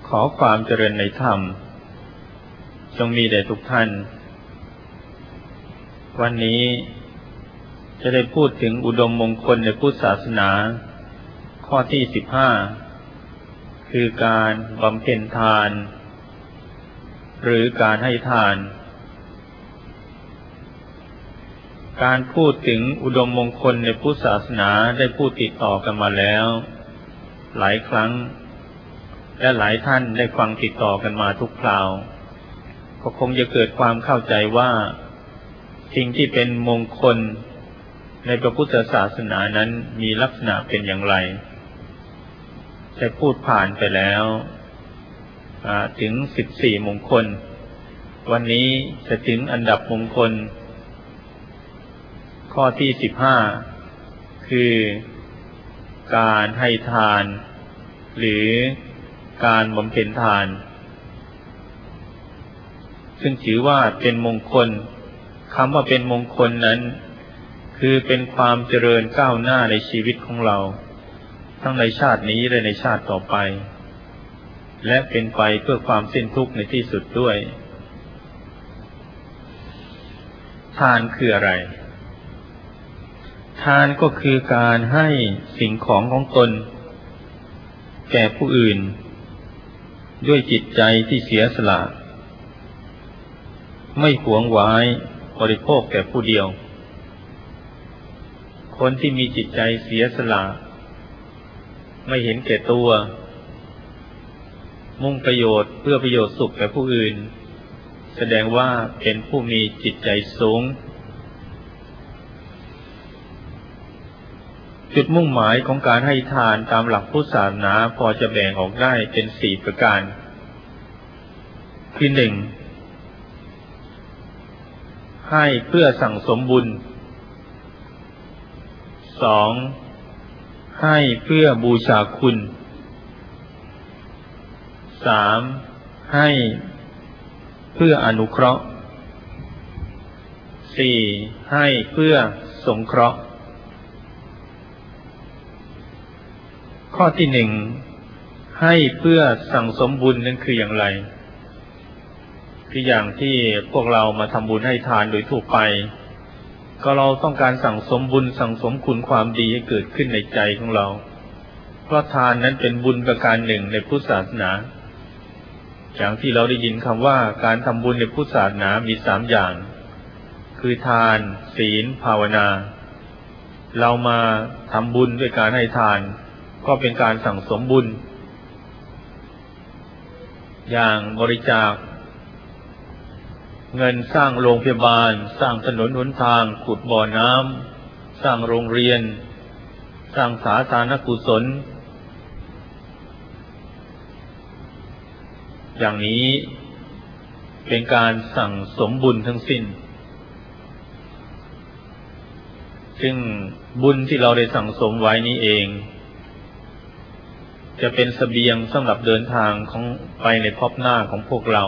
ขอความเจริญในธรรมจงมีแด่ทุกท่านวันนี้จะได้พูดถึงอุดมมงคลในพุทธศาสนาข้อที่15คือการบำเพ็ญทานหรือการให้ทานการพูดถึงอุดมมงคลในพุทธศาสนาได้พูดติดต่อกันมาแล้วหลายครั้งและหลายท่านได้ฟังติดต่อกันมาทุกคราวก็คงจะเกิดความเข้าใจว่าสิ่งที่เป็นมงคลในพระพุทธศาสนานั้นมีลักษณะเป็นอย่างไรได้พูดผ่านไปแล้วถึง14มงคลวันนี้จะถึงอันดับมงคลข้อที่15คือการให้ทานหรือการบำเพ็ญทานซึ่งถือว่าเป็นมงคลคำว่าเป็นมงคลนั้นคือเป็นความเจริญก้าวหน้าในชีวิตของเราทั้งในชาตินี้และในชาติต่อไปและเป็นไปเพื่อความสิ้นทุกข์ในที่สุดด้วยทานคืออะไรทานก็คือการให้สิ่งของของตนแก่ผู้อื่นด้วยจิตใจที่เสียสละไม่หวงไว้บริโภคแก่ผู้เดียวคนที่มีจิตใจเสียสละไม่เห็นแก่ตัวมุ่งประโยชน์เพื่อประโยชน์สุขแก่ผู้อื่นแสดงว่าเป็นผู้มีจิตใจสูงจุดมุ่งหมายของการให้ทานตามหลักพุทธศาสนาพอจะแบ่งออกได้เป็น4ประการคือ 1. ให้เพื่อสั่งสมบุญ 2. ให้เพื่อบูชาคุณ 3. ให้เพื่ออนุเคราะห์ 4. ให้เพื่อสงเคราะห์ข้อที่1ให้เพื่อสั่งสมบุญนั้นคืออย่างไรคืออย่างที่พวกเรามาทำบุญให้ทานโดยทั่วไปก็เราต้องการสั่งสมบุญสั่งสมคุณความดีให้เกิดขึ้นในใจของเราเพราะทานนั้นเป็นบุญประการหนึ่งในพุทธศาสนาอย่างที่เราได้ยินคำว่าการทำบุญในพุทธศาสนามี3อย่างคือทานศีลภาวนาเรามาทำบุญด้วยการให้ทานก็เป็นการสั่งสมบุญอย่างบริจาคเงินสร้างโรงพยาบาลสร้างถนนหนทางขุดบ่อน้ำสร้างโรงเรียนสร้างสาธารณกุศลอย่างนี้เป็นการสั่งสมบุญทั้งสิ้นซึ่งบุญที่เราได้สั่งสมไว้นี้เองจะเป็นเสบียงสำหรับเดินทางของไปในภพหน้าของพวกเรา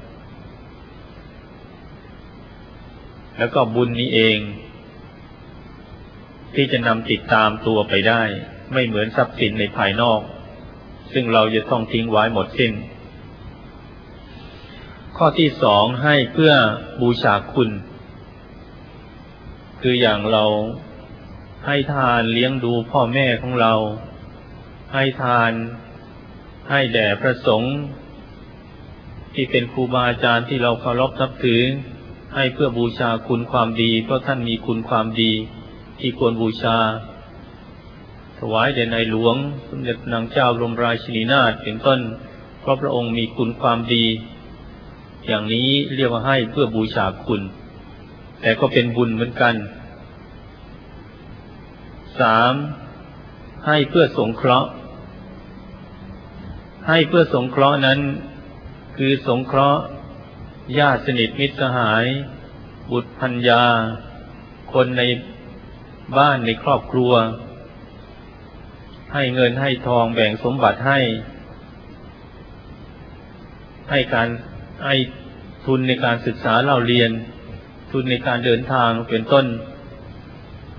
แล้วก็บุญนี้เองที่จะนำติดตามตัวไปได้ไม่เหมือนทรัพย์สินในภายนอกซึ่งเราจะต้องทิ้งไว้หมดสิ้นข้อที่2ให้เพื่อบูชาคุณคืออย่างเราให้ทานเลี้ยงดูพ่อแม่ของเราให้ทานให้แด่พระสงฆ์ที่เป็นครูบาอาจารย์ที่เราเคารพนับถือให้เพื่อบูชาคุณความดีเพราะท่านมีคุณความดีที่ควรบูชาถวายแด่ในหลวงสมเด็จนางเจ้าบรมราชินีนาถเป็นต้นเพราะพระองค์มีคุณความดีอย่างนี้เรียกว่าให้เพื่อบูชาคุณแต่ก็เป็นบุญเหมือนกัน 3. ให้เพื่อสงเคราะห์ให้เพื่อสงเคราะห์นั้นคือสงเคราะห์ญาติสนิทมิตรสหายบุตรภรรยาคนในบ้านในครอบครัวให้เงินให้ทองแบ่งสมบัติให้การให้ทุนในการศึกษาเล่าเรียนทุนในการเดินทางเป็นต้น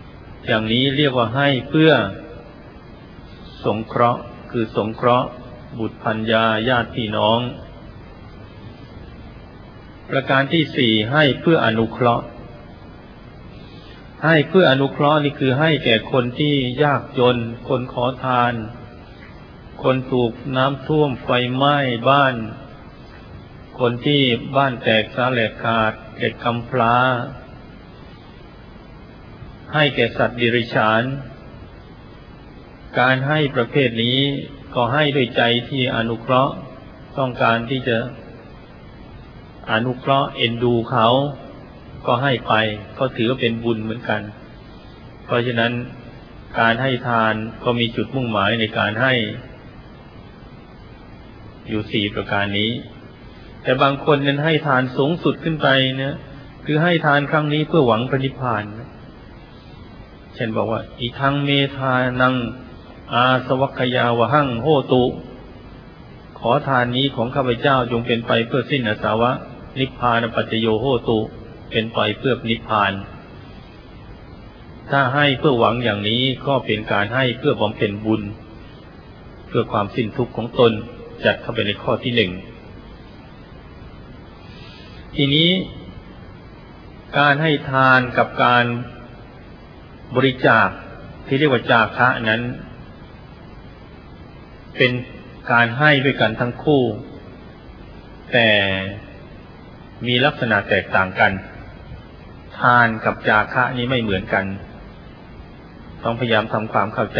อย่างนี้เรียกว่าให้เพื่อสงเคราะห์คือสงเคราะห์บุตรภรรยาญาติพี่น้องประการที่สี่ให้เพื่ออนุเคราะห์ให้เพื่ออนุเคราะห์นี่คือให้แก่คนที่ยากจนคนขอทานคนถูกน้ำท่วมไฟไหม้บ้านคนที่บ้านแตกสาแหลกขาดเด็กกำพร้าให้แก่สัตว์เดรัจฉานการให้ประเภทนี้ก็ให้ด้วยใจที่อนุเคราะห์ต้องการที่จะอนุเคราะห์เอ็นดูเขาก็ให้ไปก็ถือว่าเป็นบุญเหมือนกันเพราะฉะนั้นการให้ทานก็มีจุดมุ่งหมายในการให้อยู่สี่ประการนี้แต่บางคนนั้นให้ทานสูงสุดขึ้นไปนะคือให้ทานครั้งนี้เพื่อหวังพระนิพพานเช่นบอกว่าอิทังเมทานังอาสวัคยาวหังโหตุขอทานนี้ของข้าพเจ้าจงเป็นไปเพื่อสิ้นอาสวะนิพพานปัจจโยโหตุเป็นไปเพื่อนิพพานถ้าให้เพื่อหวังอย่างนี้ก็เป็นการให้เพื่อบำเพ็ญบุญเพื่อความสิ้นทุกข์ของตนจัดเข้าไปในข้อที่หนึ่งทีนี้การให้ทานกับการบริจาคที่เรียกว่าจาคะนั้นเป็นการให้ด้วยกันทั้งคู่แต่มีลักษณะแตกต่างกันทานกับจาคะนี้ไม่เหมือนกันต้องพยายามทำความเข้าใจ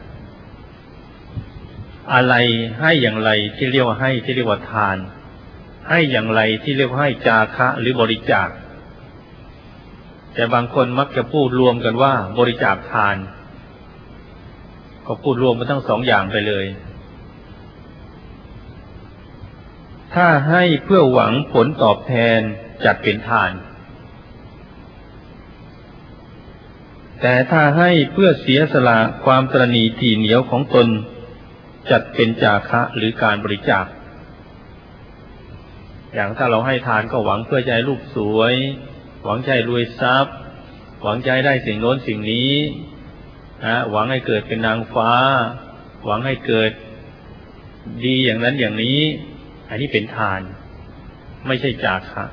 อะไรให้อย่างไรที่เรียกว่าให้ที่เรียกว่าทานให้อย่างไรที่เรียกว่าให้จาคะหรือบริจาคแต่บางคนมักจะพูดรวมกันว่าบริจาคทานก็พูดรวมมาทั้งสองอย่างไปเลยถ้าให้เพื่อหวังผลตอบแทนจัดเป็นทานแต่ถ้าให้เพื่อเสียสละความตระหนี่ถี่เหนียวของตนจัดเป็นจาคะหรือการบริจาคอย่างถ้าเราให้ทานก็หวังเพื่อใจรูปสวยหวังใจรวยทรัพย์หวังใจได้สิ่งโน้นสิ่งนี้หวังให้เกิดเป็นนางฟ้าหวังให้เกิดดีอย่างนั้นอย่างนี้อันนี้เป็นทานไม่ใช่จาคะ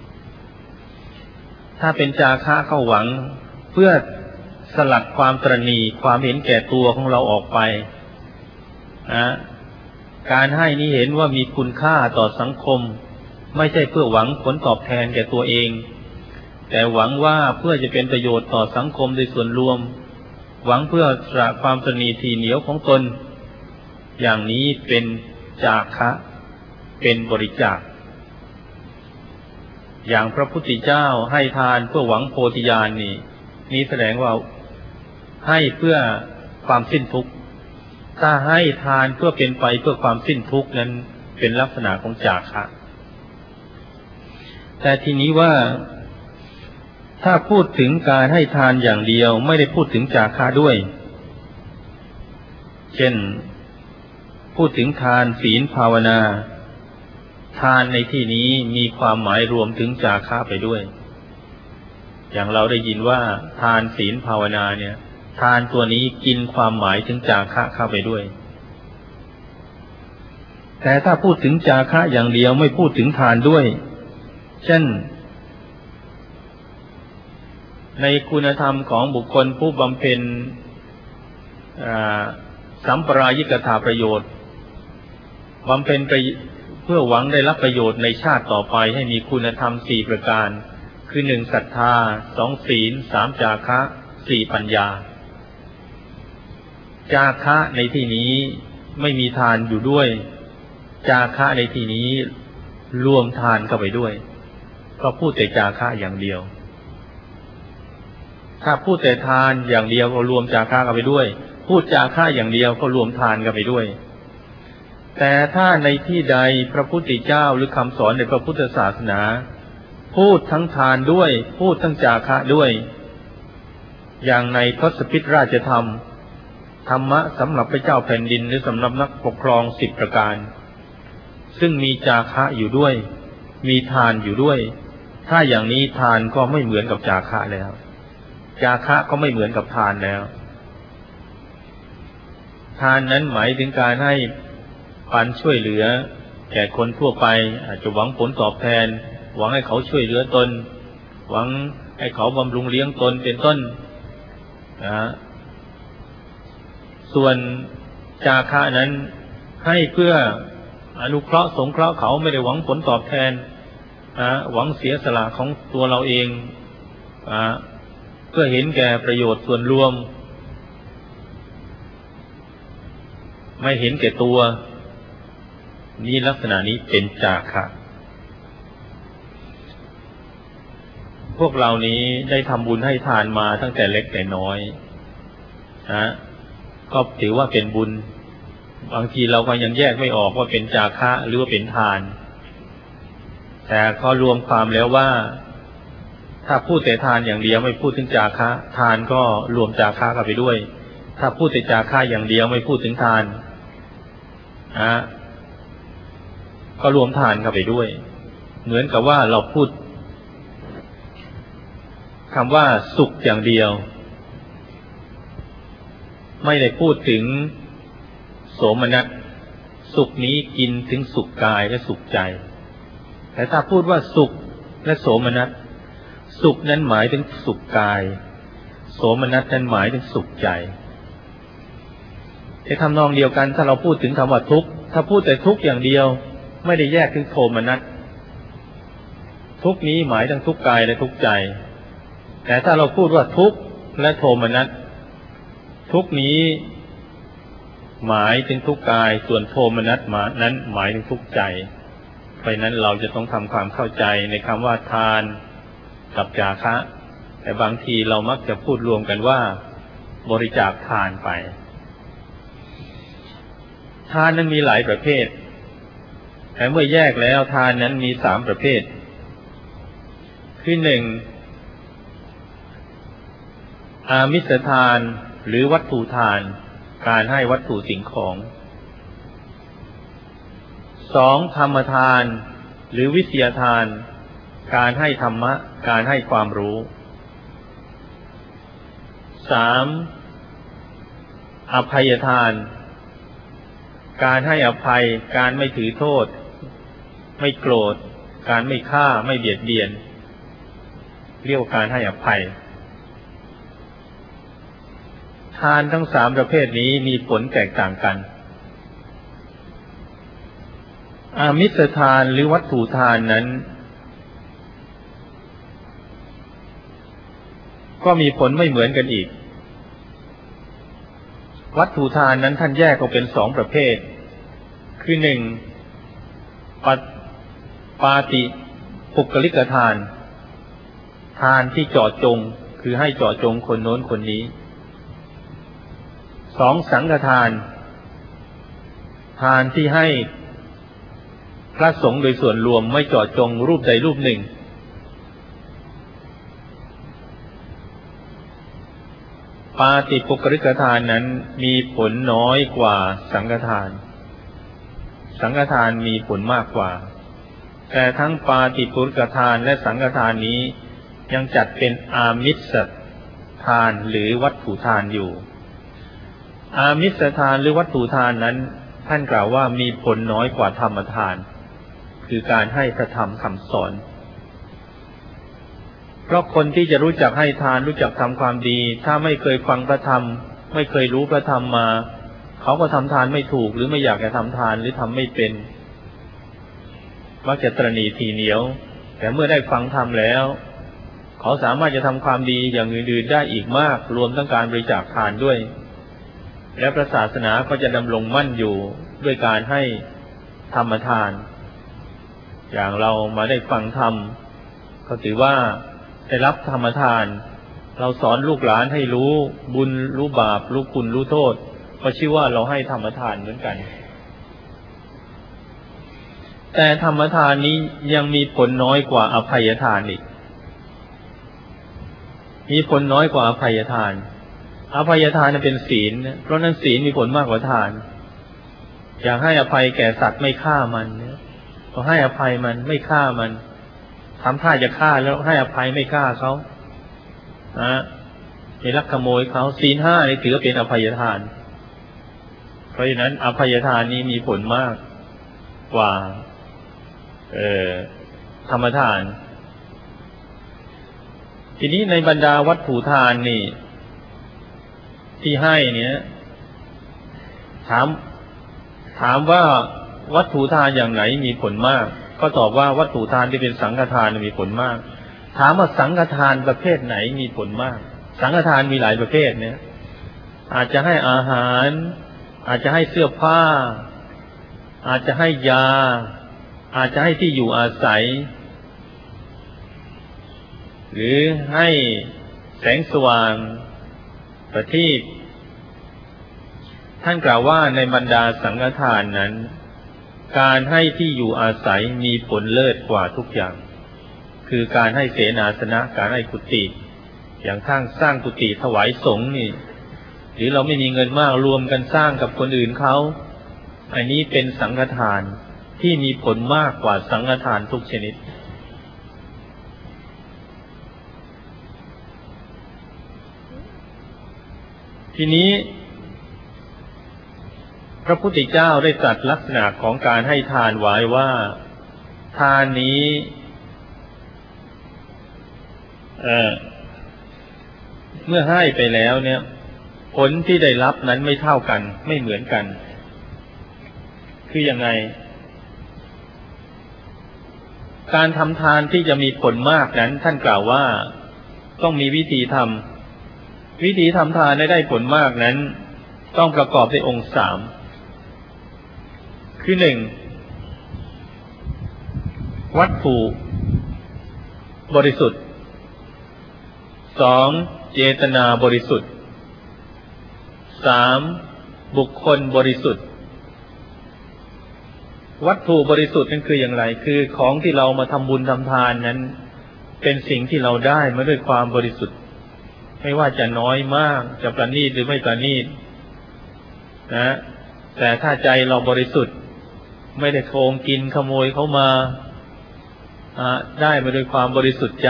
ถ้าเป็นจาคะก็หวังเพื่อสลัดความตระหนี่ความเห็นแก่ตัวของเราออกไปการให้นี้เห็นว่ามีคุณค่าต่อสังคมไม่ใช่เพื่อหวังผลตอบแทนแก่ตัวเองแต่หวังว่าเพื่อจะเป็นประโยชน์ต่อสังคมโดยส่วนรวมหวังเพื่อสละความตระหนี่ถี่เหนียวของตนอย่างนี้เป็นจาคะเป็นบริจาคอย่างพระพุทธเจ้าให้ทานเพื่อหวังโพธิญาณนี่แสดงว่าให้เพื่อความสิ้นทุกข์ถ้าให้ทานเพื่อเป็นไปเพื่อความสิ้นทุกข์นั้นเป็นลักษณะของจาคะแต่ทีนี้ว่าถ้าพูดถึงการให้ทานอย่างเดียวไม่ได้พูดถึงจาคะด้วยเช่นพูดถึงทานศีลภาวนาทานในที่นี้มีความหมายรวมถึงจาคะไปด้วยอย่างเราได้ยินว่าทานศีลภาวนาเนี่ยทานตัวนี้กินความหมายถึงจาคะเข้าไปด้วยแต่ถ้าพูดถึงจาคะอย่างเดียวไม่พูดถึงทานด้วยเช่นในคุณธรรมของบุคคลผู้บำเพ็ญสัมปรายิกถาประโยชน์บำเพ็ญเพื่อหวังได้รับประโยชน์ในชาติต่อไปให้มีคุณธรรม4ประการคือ1ศรัทธา2ศีล3จาคะ4ปัญญาจาคะในที่นี้ไม่มีทานอยู่ด้วยจาคะในที่นี้รวมทานเข้าไปด้วยก็พูดแต่จาคะอย่างเดียวถ้าพูดแต่ทานอย่างเดียวก็รวมจาคะเข้าไปด้วยพูดจาคะอย่างเดียวก็รวมทานเข้าไปด้วยแต่ถ้าในที่ใดพระพุทธเจ้าหรือคำสอนในพระพุทธศาสนาพูดทั้งทานด้วยพูดทั้งจาคะด้วยอย่างในทศพิธราชธรรมธรรมะสำหรับพระเจ้าแผ่นดินหรือสำหรับนักปกครอง10ประการซึ่งมีจาคะอยู่ด้วยมีทานอยู่ด้วยถ้าอย่างนี้ทานก็ไม่เหมือนกับจาคะแล้วจาคะก็ไม่เหมือนกับทานแล้วทานนั้นหมายถึงการให้ปันช่วยเหลือแก่คนทั่วไปอาจจะหวังผลตอบแทนหวังให้เขาช่วยเหลือตนหวังให้เขาบำรุงเลี้ยงตนเป็นต้นนะส่วนจาคะนั้นให้เพื่ออนุเคราะห์สงเคราะห์เขาไม่ได้หวังผลตอบแทนหวังเสียสละของตัวเราเองเพื่อเห็นแก่ประโยชน์ส่วนรวมไม่เห็นแก่ตัวนี่ลักษณะนี้เป็นจาคะพวกเรานี้ได้ทำบุญให้ทานมาตั้งแต่เล็กแต่น้อยก็ถือว่าเป็นบุญบางทีเราก็ยังแยกไม่ออกว่าเป็นจาคะหรือว่าเป็นทานแต่ก็รวมความแล้วว่าถ้าพูดแต่ทานอย่างเดียวไม่พูดถึงจาคะทานก็รวมจาคะเข้าไปด้วยถ้าพูดแต่จาคะอย่างเดียวไม่พูดถึงทานก็รวมทานเข้าไปด้วยเหมือนกับว่าเราพูดคำว่าสุขอย่างเดียวไม่ได้พูดถึงโสมนัสสุขนี้กินถึงสุขกายและสุขใจแต่ถ้าพูดว่าสุขและโสมนัสสุขนั้นหมายถึงสุขกายโสมนัสนั้นหมายถึงสุขใจในทำนองเดียวกันถ้าเราพูดถึงคำว่าทุกข์ถ้าพูดแต่ทุกข์อย่างเดียวไม่ได้แยกถึงโทมนัสทุกข์นี้หมายถึงทุกข์กายและทุกข์ใจแต่ถ้าเราพูดว่าทุกข์และโทมนัสทุกข์นี้หมายถึงทุกข์กายส่วนโทมนัสนั้นหมายถึงทุกข์ใจเพราะนั้นเราจะต้องทำความเข้าใจในคำว่าทานกับจาคะแต่บางทีเรามักจะพูดรวมกันว่าบริจาคทานไปทานนั้นมีหลายประเภทแต่เมื่อแยกแล้วทานนั้นมี3ประเภทคือ1อามิสทานหรือวัตถุทานการให้วัตถุสิ่งของ2ธรรมทานหรือวิทยาทานการให้ธรรมะการให้ความรู้3อภัยทานการให้อภัยการไม่ถือโทษไม่โกรธการไม่ฆ่าไม่เบียดเบียนเรียกว่าการให้อภัยทานทั้ง3ประเภทนี้มีผลแตกต่างกันอามิสทานหรือวัตถุทานนั้นก็มีผลไม่เหมือนกันอีกวัตถุทานนั้นท่านแยกออกเป็น2ประเภทคือ1ปาติปุกลิกทานทานที่เจาะจงคือให้เจาะจงคนโน้นคนนี้2สังฆทานทานที่ให้พระสงฆ์โดยส่วนรวมไม่เจาะจงรูปใดรูปหนึ่งปาติปุกลิกทานนั้นมีผลน้อยกว่าสังฆทานสังฆทานมีผลมากกว่าแต่ทั้งปาติปุกลิกทานและสังฆทานนี้ยังจัดเป็นอามิสทานหรือวัตถุทานอยู่อามิสทานหรือวัตถุทานนั้นท่านกล่าวว่ามีผลน้อยกว่าธรรมทานคือการให้พระธรรมคำสอนเพราะคนที่จะรู้จักให้ทานรู้จักทำความดีถ้าไม่เคยฟังพระธรรมไม่เคยรู้พระธรรมมาเขาก็ทำทานไม่ถูกหรือไม่อยากจะทำทานหรือทำไม่เป็นมักจะตระหนี่ทีเหนียวแต่เมื่อได้ฟังธรรมแล้วเขาสามารถจะทำความดีอย่างอื่นๆได้อีกมากรวมทั้งการบริจาคทานด้วยและพระศาสนาก็จะดำรงมั่นอยู่ด้วยการให้ธรรมทานอย่างเรามาได้ฟังธรรมก็ถือว่าได้รับธรรมทานเราสอนลูกหลานให้รู้บุญรู้บาปรู้คุณรู้โทษก็ชื่อว่าเราให้ธรรมทานเหมือนกันแต่ธรรมทานนี้ยังมีผลน้อยกว่าอภัยทานอีกมีผลน้อยกว่าอภัยทานอภัยทานเป็นศีลเพราะนั้นศีลมีผลมากกว่าทานอยากให้อภัยแก่สัตว์ไม่ฆ่ามันก็ให้อภัยมันไม่ฆ่ามันทำท่าจะฆ่าแล้วให้อภัยไม่ฆ่าเขาไม่ลักขโมยเขาศีล5นี่ถือว่าเป็นอภัยทานเพราะฉะนั้นอภัยทานนี้มีผลมากกว่าธรรมทานทีนี้ในบรรดาวัตถุทานนี่ที่ให้เนี่ยถามว่าวัตถุทานอย่างไหนมีผลมากก็ตอบว่าวัตถุทานที่เป็นสังฆทานมีผลมากถามว่าสังฆทานประเภทไหนมีผลมากสังฆทานมีหลายประเภทเนี่ยอาจจะให้อาหารอาจจะให้เสื้อผ้าอาจจะให้ยาอาจจะให้ที่อยู่อาศัยหรือให้แสงสว่างประทีปท่านกล่าวว่าในบรรดาสังฆทานนั้นการให้ที่อยู่อาศัยมีผลเลิศกว่าทุกอย่างคือการให้เสนาสนะการให้กุฏิอย่างสร้างกุฏิถวายสงฆ์นี่หรือเราไม่มีเงินมากรวมกันสร้างกับคนอื่นเขาอันนี้เป็นสังฆทานที่มีผลมากกว่าสังฆทานทุกชนิดทีนี้พระพุทธเจ้าได้ตรัสลักษณะของการให้ทานไว้ว่าทานนี้เมื่อให้ไปแล้วเนี่ยผลที่ได้รับนั้นไม่เท่ากันไม่เหมือนกันคือยังไงการทำทานที่จะมีผลมากนั้นท่านกล่าวว่าต้องมีวิธีทำทานให้ได้ผลมากนั้นต้องประกอบด้วยองค์สามคือหนึ่งวัตถุบริสุทธิ์สองเจตนาบริสุทธิ์สามบุคคลบริสุทธิ์วัตถุบริสุทธิ์นั่นคืออย่างไรคือของที่เรามาทำบุญทำทานนั้นเป็นสิ่งที่เราได้มาด้วยความบริสุทธิ์ไม่ว่าจะน้อยมากจะประณีตหรือไม่ประณีตนะแต่ถ้าใจเราบริสุทธิ์ไม่ได้โกงกินขโมยเขามาได้มาด้วยความบริสุทธิ์ใจ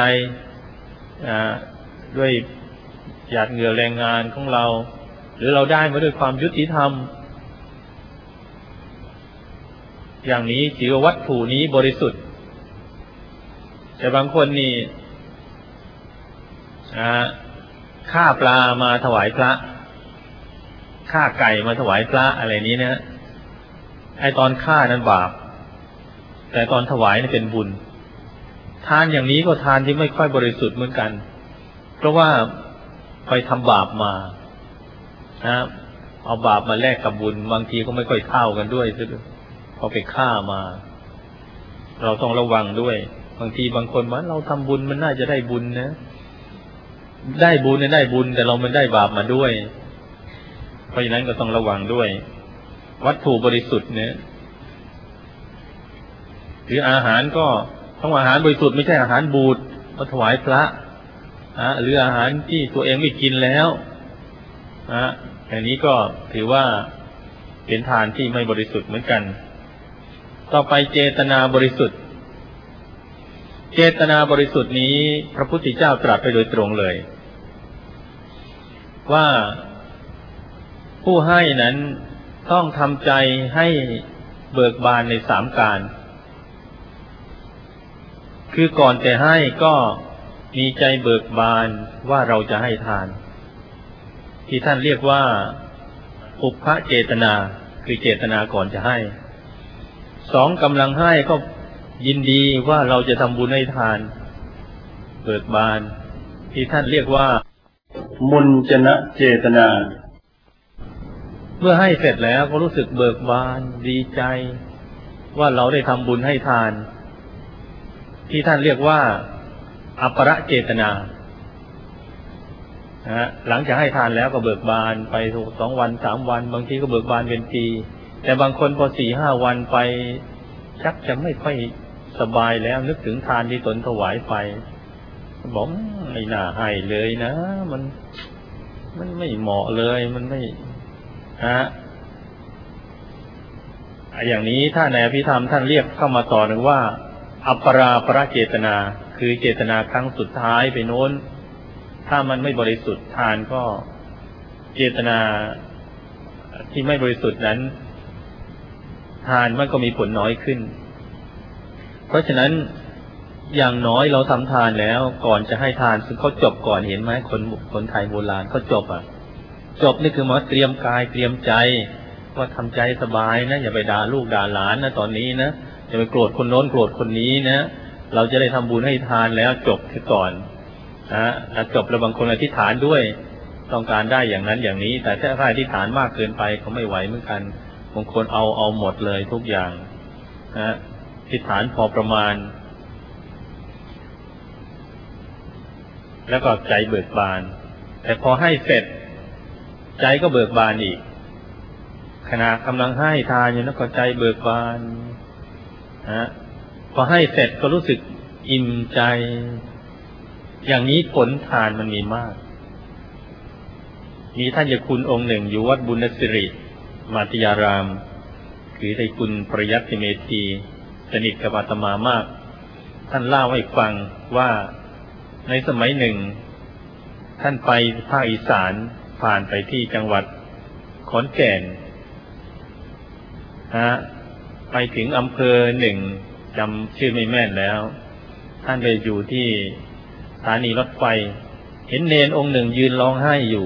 ด้วยหยาดเหงื่อแรงงานของเราหรือเราได้มาด้วยความยุติธรรมอย่างนี้ถือว่าวัตถุนี้บริสุทธิ์แต่บางคนนี่ฆ่าปลามาถวายพระฆ่าไก่มาถวายพระอะไรนี้นะไอตอนฆ่านั้นบาปแต่ตอนถวายนี่เป็นบุญทานอย่างนี้ก็ทานที่ไม่ค่อยบริสุทธิ์เหมือนกันเพราะว่าไปทำบาปมาเอาบาปมาแลกกับบุญบางทีก็ไม่ค่อยเท่ากันด้วยพอไปฆ่ามาเราต้องระวังด้วยบางทีบางคนว่าเราทำบุญมันน่าจะได้บุญนะได้บุญเนี่ยได้บุญแต่เราไม่ได้บาปมาด้วยเพราะฉะนั้นก็ต้องระวังด้วยวัตถุบริสุทธิ์เนี่ยหรืออาหารก็ต้องอาหารบริสุทธิ์ไม่ใช่อาหารบูดมาถวายพระหรืออาหารที่ตัวเองไม่กินแล้วอย่างนี้ก็ถือว่าเป็นทานที่ไม่บริสุทธิ์เหมือนกันต่อไปเจตนาบริสุทธิ์เจตนาบริสุทธิ์นี้พระพุทธเจ้าตรัสไปโดยตรงเลยว่าผู้ให้นั้นต้องทำใจให้เบิกบานในสามการคือก่อนจะให้ก็มีใจเบิกบานว่าเราจะให้ทานที่ท่านเรียกว่าอุปภเจตนาคือเจตนาก่อนจะให้สองกำลังให้ก็ยินดีว่าเราจะทำบุญให้ทานเบิกบานที่ท่านเรียกว่ามุญจนะเจตนาเมื่อให้เสร็จแล้วก็รู้สึกเบิกบานดีใจว่าเราได้ทำบุญให้ทานที่ท่านเรียกว่าอัปปะเจตนาหลังจากให้ทานแล้วก็เบิกบานไป2 วัน3 วันบางทีก็เบิกบานเป็นปีแต่บางคนพอ4-5 วันไปชักจะไม่ค่อยสบายแล้วนึกถึงทานที่ตนถวายไปบอกไม่น่าให้เลยนะมันไม่เหมาะเลยมันไม่อย่างนี้ถ้าในอภิธรรมท่านเรียกเข้ามาต่อหนึ่งว่าอัปปราปเจตนาคือเจตนาครั้งสุดท้ายไปโน้นถ้ามันไม่บริสุทธิ์ทานก็เจตนาที่ไม่บริสุทธิ์นั้นทานมันก็มีผลน้อยขึ้นเพราะฉะนั้นอย่างน้อยเราทำทานแล้วก่อนจะให้ทานซึ่งเขาจบก่อนเห็นไหมคนไทยโบราณเขาจบจบนี่คือมาเตรียมกายเตรียมใจว่าทำใจสบายนะอย่าไปด่าลูกด่าหลานนะตอนนี้นะอย่าไปโกรธคนโน้นโกรธคนนี้นะเราจะได้ทำบุญให้ทานแล้วจบคือก่อนจบแล้วบางคนอธิษฐานด้วยต้องการได้อย่างนั้นอย่างนี้แต่ถ้าอธิษฐานมากเกินไปก็ไม่ไหวเหมือนกันบางคนเอาหมดเลยทุกอย่างอธิษฐานพอประมาณแล้วก็ใจเบิกบานแต่พอให้เสร็จใจก็เบิกบานอีกขณะกำลังให้ทานอยู่นั้นก็ใจเบิกบานพอให้เสร็จก็รู้สึกอิ่มใจอย่างนี้ผลทานมันมีมากมีท่านเจ้าคุณองค์หนึ่งอยู่วัดบุญสิริมาติยารามคือได้คุณปริยัติเมธีสนิทกับอาตมามากท่านเล่าให้ฟังว่าในสมัยหนึ่งท่านไปภาคอีสานผ่านไปที่จังหวัดขอนแก่นไปถึงอำเภอหนึ่งจำชื่อไม่แม่นแล้วท่านไปอยู่ที่สถานีรถไฟเห็นเณรองค์หนึ่งยืนร้องไห้อยู่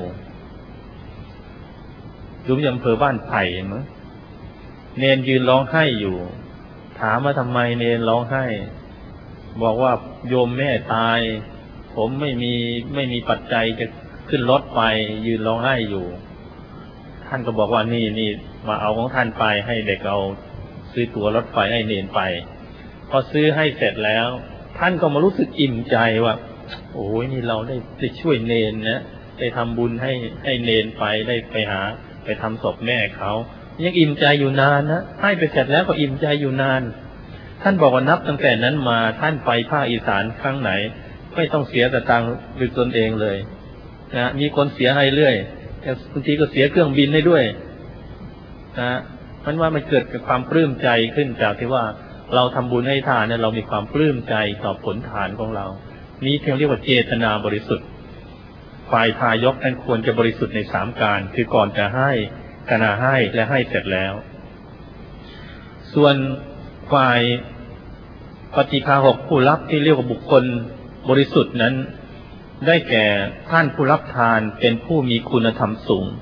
อำเภอบ้านไผ่มั้งเณรยืนร้องไห้อยู่ถามว่าทำไมเณรร้องไห้บอกว่าโยมแม่ตายผมไม่มีปัจจัยจะขึ้นรถไปยืนร้องไห้อยู่ท่านก็บอกว่านี่มาเอาของท่านไปให้เด็กเอาซื้อตั๋วรถไฟให้เณรไปพอซื้อให้เสร็จแล้วท่านก็มารู้สึกอิ่มใจว่าโอ้ยนี่เราได้ช่วยเณรนะได้ทำบุญให้เณรไปได้ไปทำศพแม่เขายังอิ่มใจอยู่นานนะให้ไปเสร็จแล้วก็อิ่มใจอยู่นานท่านบอกว่านับตั้งแต่นั้นมาท่านไปภาคอีสานครั้งไหนไม่ต้องเสียแต่ตังค์ด้วยตนเองเลยนะมีคนเสียให้เรื่อยบางทีก็เสียเครื่องบินให้ด้วยนะมันว่ามันเกิดกับความปลื้มใจขึ้นจากที่ว่าเราทำบุญให้ทานเนี่ยเรามีความปลื้มใจต่อผลทานของเรานี้เรียกว่าเจตนาบริสุทธิ์ฝ่ายทายกนั้นควรจะบริสุทธิ์ใน3การคือก่อนจะให้ขณะให้และให้เสร็จแล้วส่วนฝ่ายปฏิภาหกผู้รับที่เรียกว่าบุคคลบริสุทธิ์นั้นได้แก่ท่านผู้รับทานเป็นผู้มีคุณธรรมสูง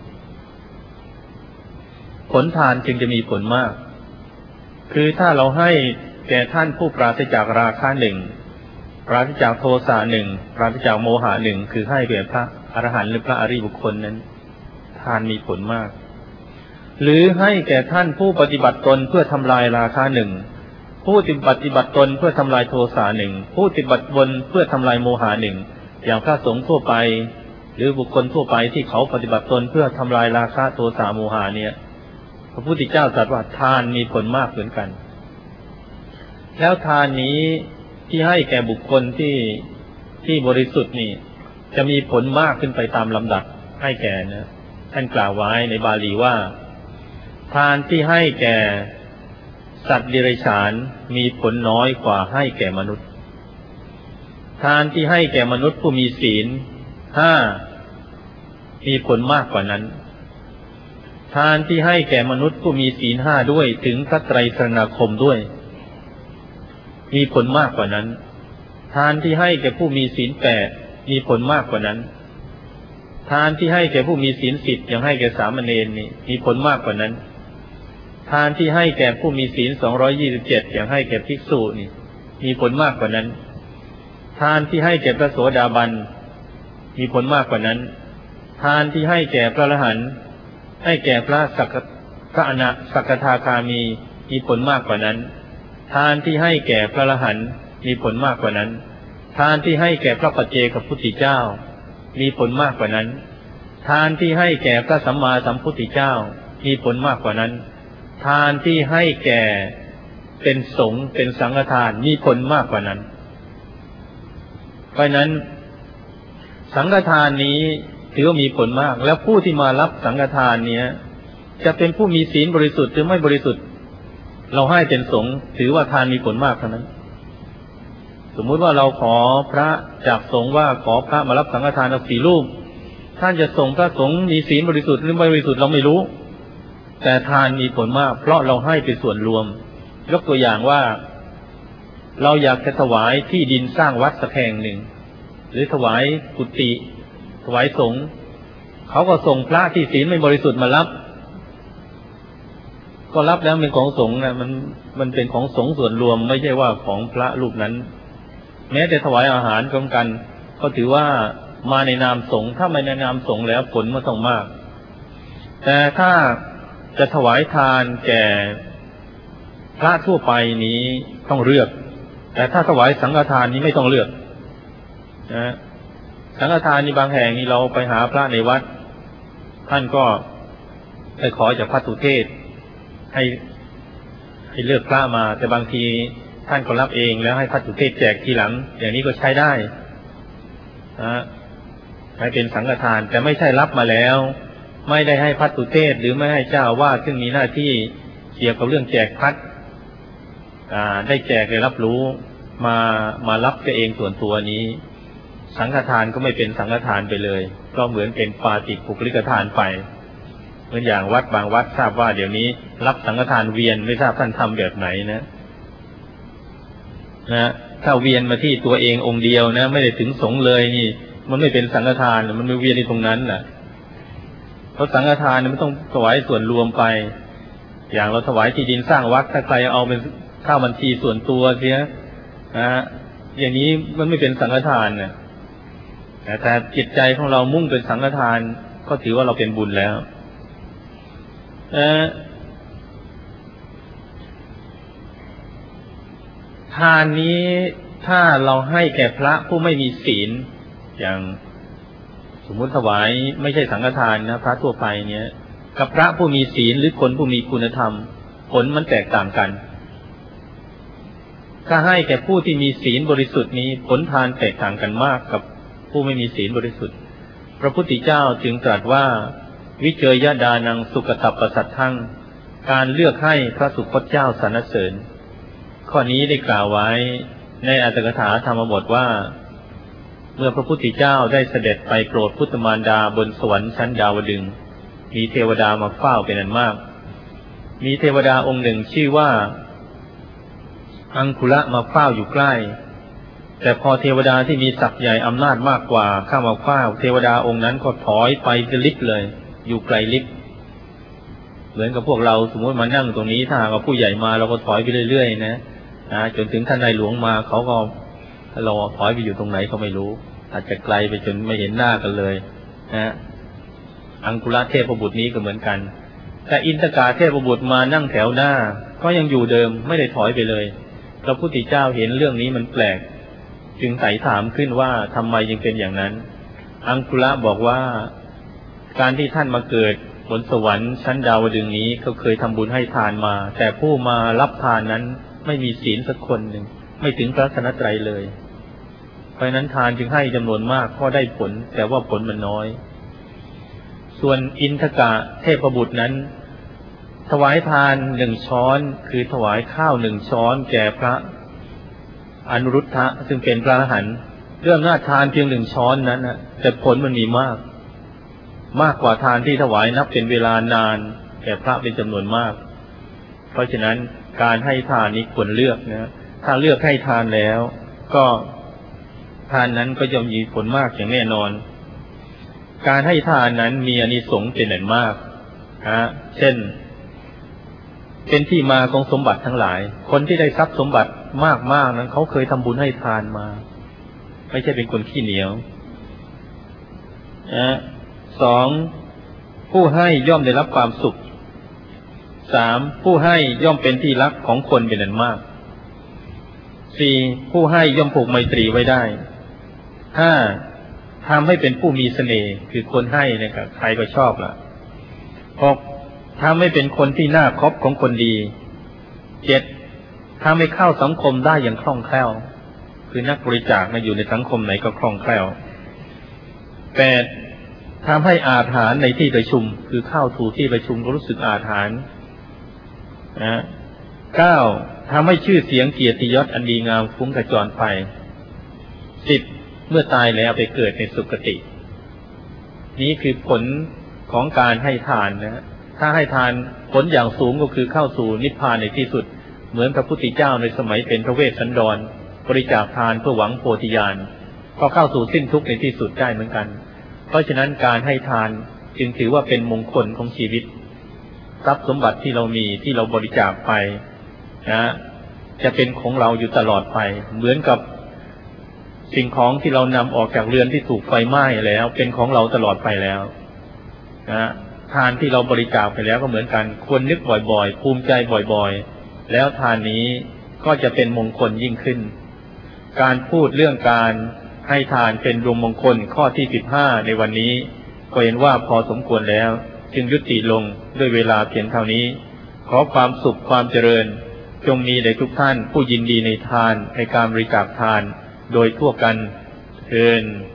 ผลทานจึงจะมีผลมากคือถ้าเราให้แก่ท่านผู้ปราศจากราคะหนึ่งปราศจากโทสะหนึ่งปราศจากโมหะหนึ่งคือให้แก่พระอรหันต์หรือพระอริยบุคคลนั้นทานมีผลมากหรือให้แก่ท่านผู้ปฏิบัติตนเพื่อทำลายราคะหนึ่งผู้ปฏิบัติตนเพื่อทำลายโทสะหนึ่งผู้ปฏิบัติตนเพื่อทำลายโมหะหนึ่งอย่างพระสงฆ์ทั่วไปหรือบุคคลทั่วไปที่เขาปฏิบัติตนเพื่อทำลายราคะโทสะโมหะเนี่ยพระพุทธเจ้าตรัสว่าทานมีผลมากเหมือนกันแล้วทานนี้ที่ให้แก่บุคคลที่บริสุทธิ์นี่จะมีผลมากขึ้นไปตามลำดับให้แก่นะท่านกล่าวไว้ในบาลีว่าทานที่ให้แก่สัตว์เดรัจฉานมีผลน้อยกว่าให้แก่มนุษย์ทานที่ให้แก่มนุษย์ผู้มีศีล5มีผลมากกว่านั้นทานที่ให้แก่มนุษย์ผู้มีศีล5ด้วยถึงพระไตรสรณคมด้วยมีผลมากกว่านั้นทานที่ให้แก่ผู้มีศีล8มีผลมากกว่านั้นทานที่ให้แก่ผู้มีศีล10ยังให้แก่สามเณรนี่มีผลมากกว่านั้นทานที่ให้แก่ผู้มีศีล227ยังให้แก่ภิกษุนี่มีผลมากกว่านั้นทานที่ให้แก่พระโสดาบันมีผลมากกว่านั้นทานที่ให้แก่พระอรหันต์ให้แก่พระสักทาคามีผลมากกว่านั้นทานที่ให้แก่พระอรหันต์มีผลมากกว่านั้นทานที่ให้แก่พระปัจเจกพุทธเจ้ามีผลมากกว่านั้นทานที่ให้แก่พระสัมมาสัมพุทธเจ้ามีผลมากกว่านั้นทานที่ให้แก่เป็นสงฆ์เป็นสังฆทานมีผลมากกว่านั้นเพราะนั้นสังฆทานนี้ถือว่ามีผลมากแล้วผู้ที่มารับสังฆทานเนี้ยจะเป็นผู้มีศีลบริสุทธิ์หรือไม่บริสุทธิ์เราให้เป็นสงฆ์ถือว่าทานมีผลมากเท่านั้นสมมุติว่าเราขอพระจากสงฆ์ว่าขอพระมารับสังฆทานเอา4 รูปท่านจะส่งพระสงฆ์มีศีลบริสุทธิ์หรือไม่บริสุทธิ์เราไม่รู้แต่ทานมีผลมากเพราะเราให้เป็นส่วนรวมยกตัวอย่างว่าเราอยากจะถวายที่ดินสร้างวัดสักแห่งหนึ่งหรือถวายกุฏิถวายสงฆ์เขาก็ส่งพระที่ศีลไม่บริสุทธิ์มารับก็รับแล้วเป็นของสงฆ์นะมันเป็นของสงฆ์ส่วนรวมไม่ใช่ว่าของพระรูปนั้นแม้แต่ถวายอาหารก็เหมือนกันก็ถือว่ามาในนามสงฆ์ถ้าไม่ในนามสงฆ์แล้วผลมันต้องมากแต่ถ้าจะถวายทานแก่พระทั่วไปนี้ต้องเลือกแต่ถ้าถวายสังฆทานนี้ไม่ต้องเลือกนะสังฆทานนี่บางแห่งนี่เราไปหาพระในวัดท่านก็ไปขอจากพระตุเทศให้เลือกพระมาแต่บางทีท่านก็รับเองแล้วให้พระตุเทศแจกทีหลังอย่างนี้ก็ใช้ได้นะให้เป็นสังฆทานแต่ไม่ใช่รับมาแล้วไม่ได้ให้พระตุเทศหรือไม่ให้เจ้าอาวาสซึ่งมีหน้าที่เกี่ยวกับเรื่องแจกพัดได้แจกได้รับรู้มารับเองส่วนตัวนี้สังฆทานก็ไม่เป็นสังฆทานไปเลยก็เหมือนเป็นปาติปุคลิกทานไปเหมือนอย่างวัดบางวัดทราบว่าเดี๋ยวนี้รับสังฆทานเวียนไม่ทราบท่านทำแบบไหนนะถ้าเวียนมาที่ตัวเององค์เดียวนะไม่ได้ถึงสงฆ์เลยนี่มันไม่เป็นสังฆทานมันไม่เวียนในตรงนั้นแหละเพราะสังฆทานมันต้องถวายส่วนรวมไปอย่างเราถวายที่ดินสร้างวัดถ้าใครเอาเป็นเข้าบัญชีส่วนตัวเสียอย่างนี้มันไม่เป็นสังฆทานนะแต่จิตใจของเรามุ่งเป็นสังฆทานก็ถือว่าเราเป็นบุญแล้วทานนี้ถ้าเราให้แก่พระผู้ไม่มีศีลอย่างสมมุติถวายไม่ใช่สังฆทานนะพระทั่วไปเนี้ยกับพระผู้มีศีลหรือคนผู้มีคุณธรรมผลมันแตกต่างกันถ้าให้แก่ผู้ที่มีศีลบริสุทธิ์นี้ผลทานแตกต่างกันมากกับผู้ไม่มีศีลบริสุทธิ์พระพุทธเจ้าจึงตรัสว่าวิเจยดานังสุกตัปปสัทธังการเลือกให้พระสุคตเจ้าสรรเสริญข้อนี้ได้กล่าวไว้ในอรรถกถาธรรมบทว่าเมื่อพระพุทธเจ้าได้เสด็จไปโปรดพุทธมารดาบนสวรรค์ชั้นดาวดึงส์มีเทวดามาเฝ้าเป็นอันมากมีเทวดาองค์หนึ่งชื่อว่าอังคุละมาเฝ้าอยู่ใกล้แต่พอเทวดาที่มีศักย์ใหญ่อำนาจมากกว่าเข้ามาเฝ้าเทวดาองค์นั้นก็ถอยไปลิบเลยอยู่ไกลลิบเหมือนกับพวกเราสมมติมานั่งตรงนี้ถ้าหากว่าผู้ใหญ่มาเราก็ถอยไปเรื่อยๆนะจนถึงท่านนายหลวงมาเขาก็เราถอยไปอยู่ตรงไหนเขาไม่รู้อาจจะไกลไปจนไม่เห็นหน้ากันเลยนะอังคุละเทพบุตรนี้ก็เหมือนกันแต่อินทกาเทพบุตรมานั่งแถวหน้าก็ยังอยู่เดิมไม่ได้ถอยไปเลยพระพุทธเจ้าเห็นเรื่องนี้มันแปลกจึงไต่ถามขึ้นว่าทำไมจึงเป็นอย่างนั้นอังคุละบอกว่าการที่ท่านมาเกิดบนสวรรค์ชั้นดาวดึงส์นี้เขาเคยทำบุญให้ทานมาแต่ผู้มารับทานนั้นไม่มีศีลสักคนหนึ่งไม่ถึงพระรัตนตรัยเลยเพราะนั้นทานจึงให้จำนวนมากก็ได้ผลแต่ว่าผลมันน้อยส่วนอินทกะเทพบุตรนั้นถวายทาน1 ช้อนคือถวายข้าว1 ช้อนแก่พระอนุรุทธะซึ่งเป็นพระอรหันต์เรื่องหน้าทานเพียง1 ช้อนนั้นนะแต่ผลมันมีมากกว่าทานที่ถวายนับเป็นเวลานานแก่พระเป็นจำนวนมากเพราะฉะนั้นการให้ทานนี้ควรเลือกนะถ้าเลือกให้ทานแล้วก็ทานนั้นก็ย่อมมีผลมากอย่างแน่นอนการให้ทานนั้นมีอานิสงส์เป็นอันมากเช่นเป็นที่มาของสมบัติทั้งหลายคนที่ได้ทรัพย์สมบัติมากๆนั้นเขาเคยทำบุญให้ทานมาไม่ใช่เป็นคนขี้เหนียว2ผู้ให้ย่อมได้รับความสุข3ผู้ให้ย่อมเป็นที่รักของคนเป็นอันมาก4ผู้ให้ย่อมผูกไมตรีไว้ได้5ทำให้เป็นผู้มีเสน่ห์คือคนให้นะครับใครก็ชอบล่ะ6ทำให้เป็นคนที่น่าคบของคนดี7ทำให้เข้าสังคมได้อย่างคล่องแคล่วคือนักบริจาคมาอยู่ในสังคมไหนก็คล่องแคล่ว8ทำให้อาถรรพ์ในที่ประชุมคือเข้าถูที่ประชุมก็รู้สึกอาถรรพ์9ทำให้ชื่อเสียงเกียรติยศอันดีงามฟุ้งกระจรไป10เมื่อตายแล้วไปเกิดในสุคตินี้คือผลของการให้ทานนะถ้าให้ทานผลอย่างสูงก็คือเข้าสู่นิพพานในที่สุดเหมือนพระพุทธเจ้าในสมัยเป็นพระเวสสันดรบริจาคทานเพื่อหวังโพธิญาณก็เข้าสู่สิ้นทุกข์ในที่สุดได้เหมือนกันเพราะฉะนั้นการให้ทานจึงถือว่าเป็นมงคลของชีวิตทรัพย์สมบัติที่เรามีที่เราบริจาคไปนะจะเป็นของเราอยู่ตลอดไปเหมือนกับสิ่งของที่เรานำออกจากเรือนที่ถูกไฟไหม้แล้วเป็นของเราตลอดไปแล้วนะทานที่เราบริจาคไปแล้วก็เหมือนกันควรนึกบ่อยๆภูมิใจบ่อยๆแล้วทานนี้ก็จะเป็นมงคลยิ่งขึ้นการพูดเรื่องการให้ทานเป็นดวงมงคลข้อที่15ในวันนี้ก็เห็นว่าพอสมควรแล้วจึงยุติลงด้วยเวลาเพียงเท่านี้ขอความสุขความเจริญจงมีแด่ทุกท่านผู้ยินดีในทานในการบริจาคทานโดยทั่วกันเทอญ